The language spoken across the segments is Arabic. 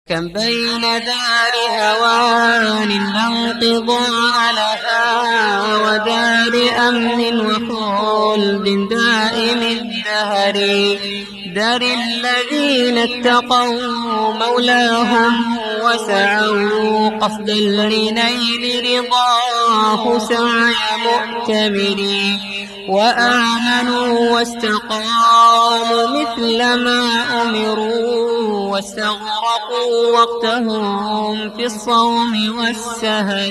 كم بين دار هوان لا انقضاء لها ودار أمن وخلد دائم الدهر، دار الذين اتقوا مولاهم وسعوا قصد لنيل رضاه سعي مؤتمر، وآمنوا واستقاموا مثل ما أمروا واستغرقوا وقتهم في الصوم والسهر،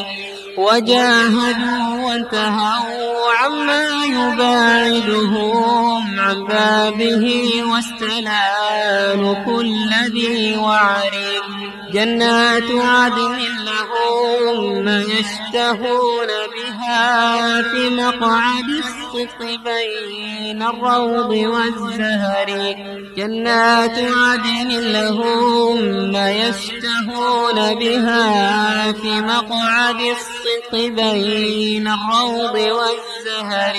وجاهدوا وانتهوا عما يباعدهم عن بابه واستلانوا كل ذي وعر، جنات عدن لهم ما يشتهون بها في مقعد الصدق بين الروض والزهر، جنات عدن لهم ما يشتهون بها في مقعد الصدق بين الروض والزهر،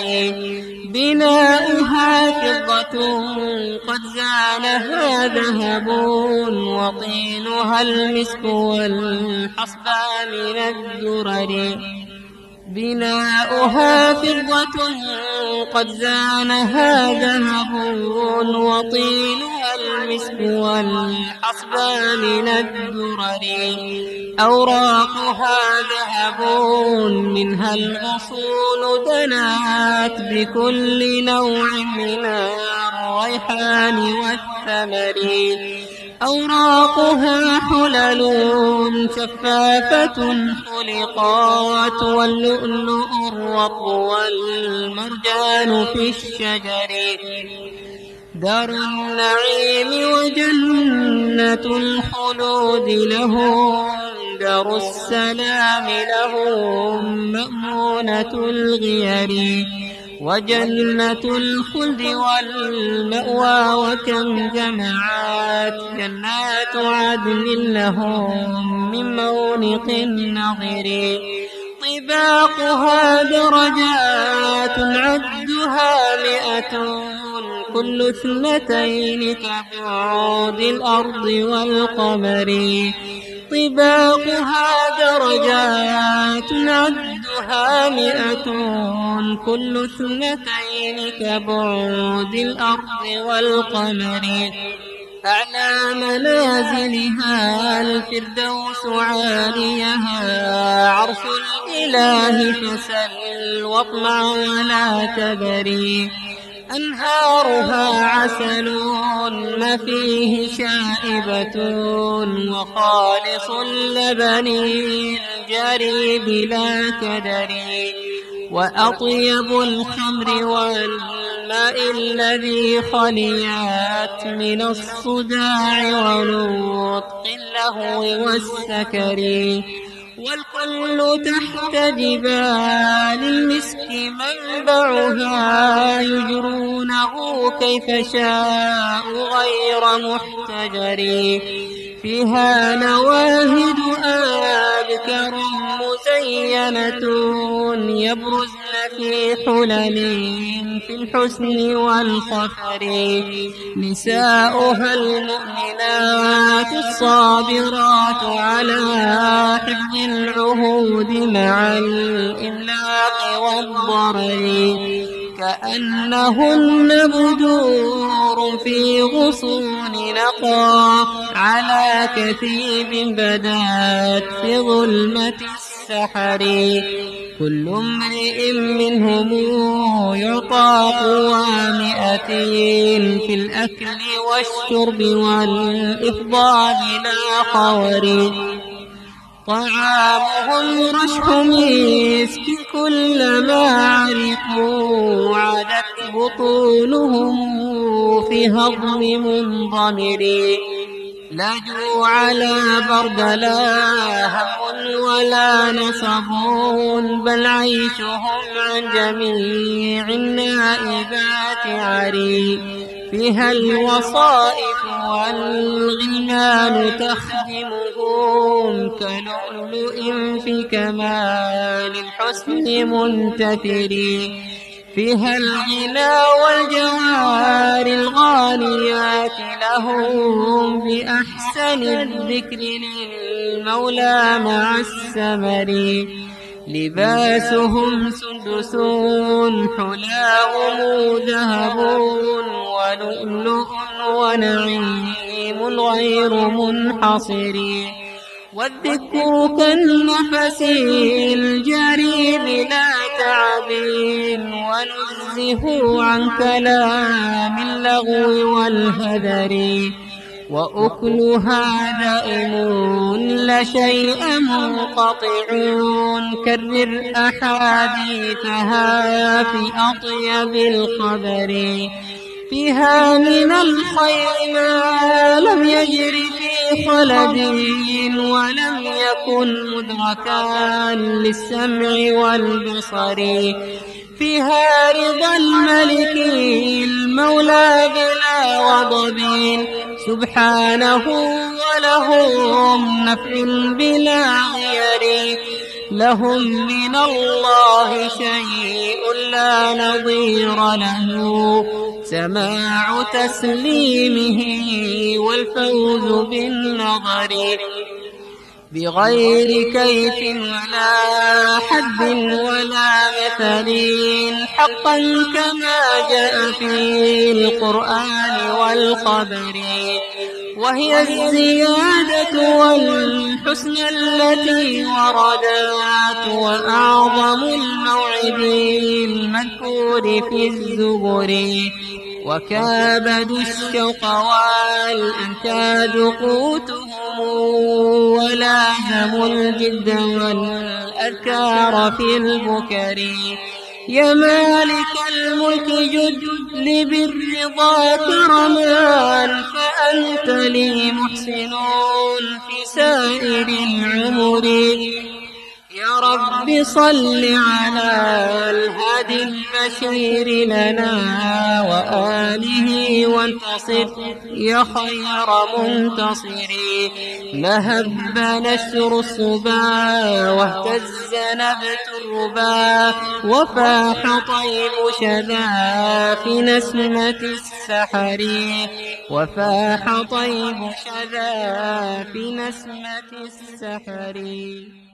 بناؤها فضة قد زانها ذهب وطينها المسك والحصبى من الدرر، بناؤها فضة قد زانها ذهب وطينها المسك والحصبى من الدرر، أوراقها ذهب منها الغصون دنات بكل نوع من الريحان والثمر، أوراقها حلل شفافة خلقات واللؤلؤ الرطب والمرجان في الشجر، دار النعيم وجنة الخلود لهم دار السلام لهم مأمونة الغير، وجنة الخلد والمأوى وكم جمعات جنات عدن لهم من مونق النظر، طباقها درجات عدها 100 كل 2 كبعود الأرض والقمر، طباقها درجات عدها 100 كل 2 كبعود الأرض والقمر، أعلى منازلها الفردوس عاليها عرش الإله فسل واطمع ولا تبري، أنهارها عسل ما فيه شائبة وخالص اللبن جاري بلا كدر، وأطيب الخمر والماء الذي خليات من الصداع ونطق اللهو والسكر، والكل تحت جبال المسك منبعها يجرونه كيف شاء غير محتجر، فيها نواهد أبكر مزينة يبرزن في حلل في الحسن والخفر، نساؤها المؤمنات الصابرات على حفظ العهود مع الإملاق والضرر، كأنهن بدور في غصون نقى على كثيب بدات في ظلمة السحر، كل امرئ منهم يعطى قوى 100 في الأكل والشرب والإفضال لا خور، طعامهم رشح مسك كلما عرقوا عادت بطونهم في هضم منضمر، لا جوع لا برد لا هم ولا نصب بل عيشهم عن جميع النائبات عري، فيها الوصائف والغلمان تخدمهم كلؤلؤ في كمال الحسن منتثر، فيها الغنى والجوار الغانيات لهم بأحسن الذكر للمولى مع السمر. لباسهم سندس حلاهم ذهب ولؤلؤ ونعيم غير منحصر. والذكر كالنفس الجاري بلا تعب ونزه عن كلام اللغو والهذر. وأكلها دائم لا شيء منقطع كرر أحاديثها في أطيب الخبر. فيها من الخير ما لم يجر في خلد ولم يكن مدركا للسمع والبصر. فيها رضا الملك المولى بلا غضب سبحانه ولهم نفع بلا غير. لهم من الله شيء لا نظير له سماع تسليمه والفوز بالنظر. بغير كيف ولا حد ولا مثل حقا كما جاء في القرآن والخبر. وهي الزيادة والحسن التي وردت وأعظم الموعد المذكور في الزبر. وكابد الشوق والأنتاج قوتهم ولازموا الجد والأذكار في البكر. يا مالك الملك جد لي بالرضا كرما فأنت لي محسن في سائر العمر. يا رب صل على الهادي البشير لنا وآله وانتصر يا خير منتصر. لهب نشر الصبا واهتز نبت الربا وفاح طيب شذا في نسمة السحر. وفاح طيب شذا في نسمة السحر.